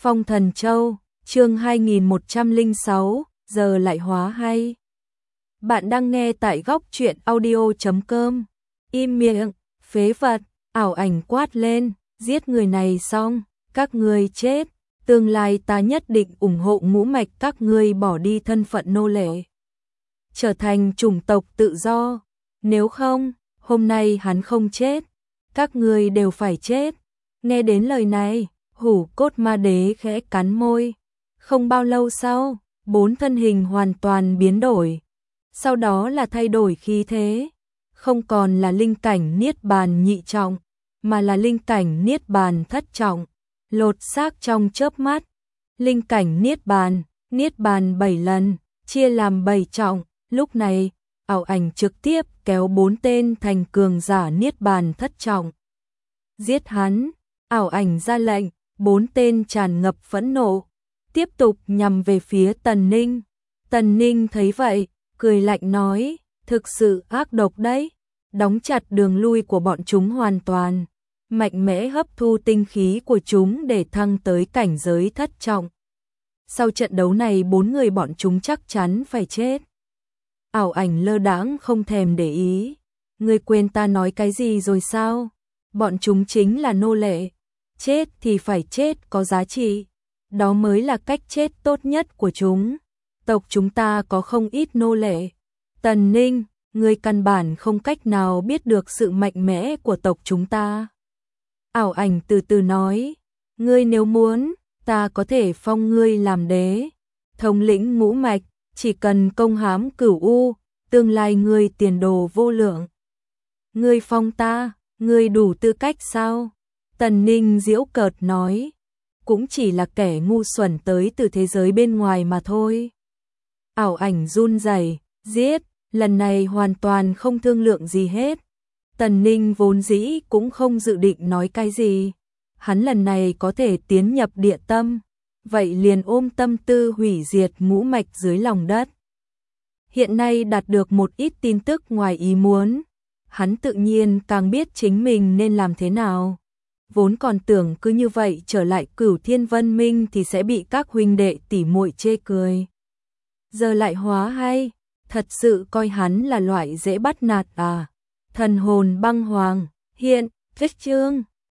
Phong Thần Châu, chương 2106, giờ lại hóa hay. Bạn đang nghe tại góc truyện audio.com. Im miệng, phế vật, ảo ảnh quát lên, giết người này xong, các ngươi chết, tương lai ta nhất định ủng hộ ngũ mạch các ngươi bỏ đi thân phận nô lệ, trở thành chủng tộc tự do, nếu không, hôm nay hắn không chết, các ngươi đều phải chết. Nghe đến lời này, Hủ Cốt Ma Đế khẽ cắn môi. Không bao lâu sau, 4 thân hình hoàn toàn biến đổi. Sau đó là thay đổi khí thế. Không còn là linh cảnh niết bàn nhị trọng, mà là linh cảnh niết bàn thất trọng. Lột xác trong chớp mắt. Linh cảnh niết bàn 7 lần, chia làm 7 trọng. Lúc này, ảo ảnh trực tiếp kéo 4 tên thành cường giả niết bàn thất trọng. Giết hắn, ảo ảnh ra lệnh, 4 tên tràn ngập phẫn nộ, tiếp tục nhằm về phía Tần Ninh. Tần Ninh thấy vậy, cười lạnh nói, thực sự ác độc đấy, đóng chặt đường lui của bọn chúng hoàn toàn, mạnh mẽ hấp thu tinh khí của chúng để thăng tới cảnh giới thất trọng. Sau trận đấu này 4 người bọn chúng chắc chắn phải chết. Ảo ảnh lơ đãng không thèm để ý, ngươi quên ta nói cái gì rồi sao? Bọn chúng chính là nô lệ, chết thì phải chết có giá trị, đó mới là cách chết tốt nhất của chúng. Tộc chúng ta có không ít nô lệ. Tần Ninh, ngươi căn bản không cách nào biết được sự mạnh mẽ của tộc chúng ta. Ảo ảnh từ từ nói, ngươi nếu muốn, ta có thể phong ngươi làm đế, thống lĩnh ngũ mạch, chỉ cần công hãm Cửu U, tương lai ngươi tiền đồ vô lượng. Ngươi phong ta, ngươi đủ tư cách sao? Tần Ninh giễu cợt nói, cũng chỉ là kẻ ngu xuẩn tới từ thế giới bên ngoài mà thôi. Ảo ảnh run rẩy, giết, lần này hoàn toàn không thương lượng gì hết. Tần Ninh vốn dĩ cũng không dự định nói cái gì. Hắn lần này có thể tiến nhập địa tâm, vậy liền ôm tâm tư hủy diệt ngũ mạch dưới lòng đất. Hiện nay đạt được một ít tin tức ngoài ý muốn, hắn tự nhiên càng biết chính mình nên làm thế nào. Vốn còn tưởng cứ như vậy trở lại Cửu Thiên Vân Minh thì sẽ bị các huynh đệ tỉ muội chê cười. Giờ lại hóa hay, thật sự coi hắn là loại dễ bắt nạt à. Thần hồn băng hoàng, hiện, viết chương.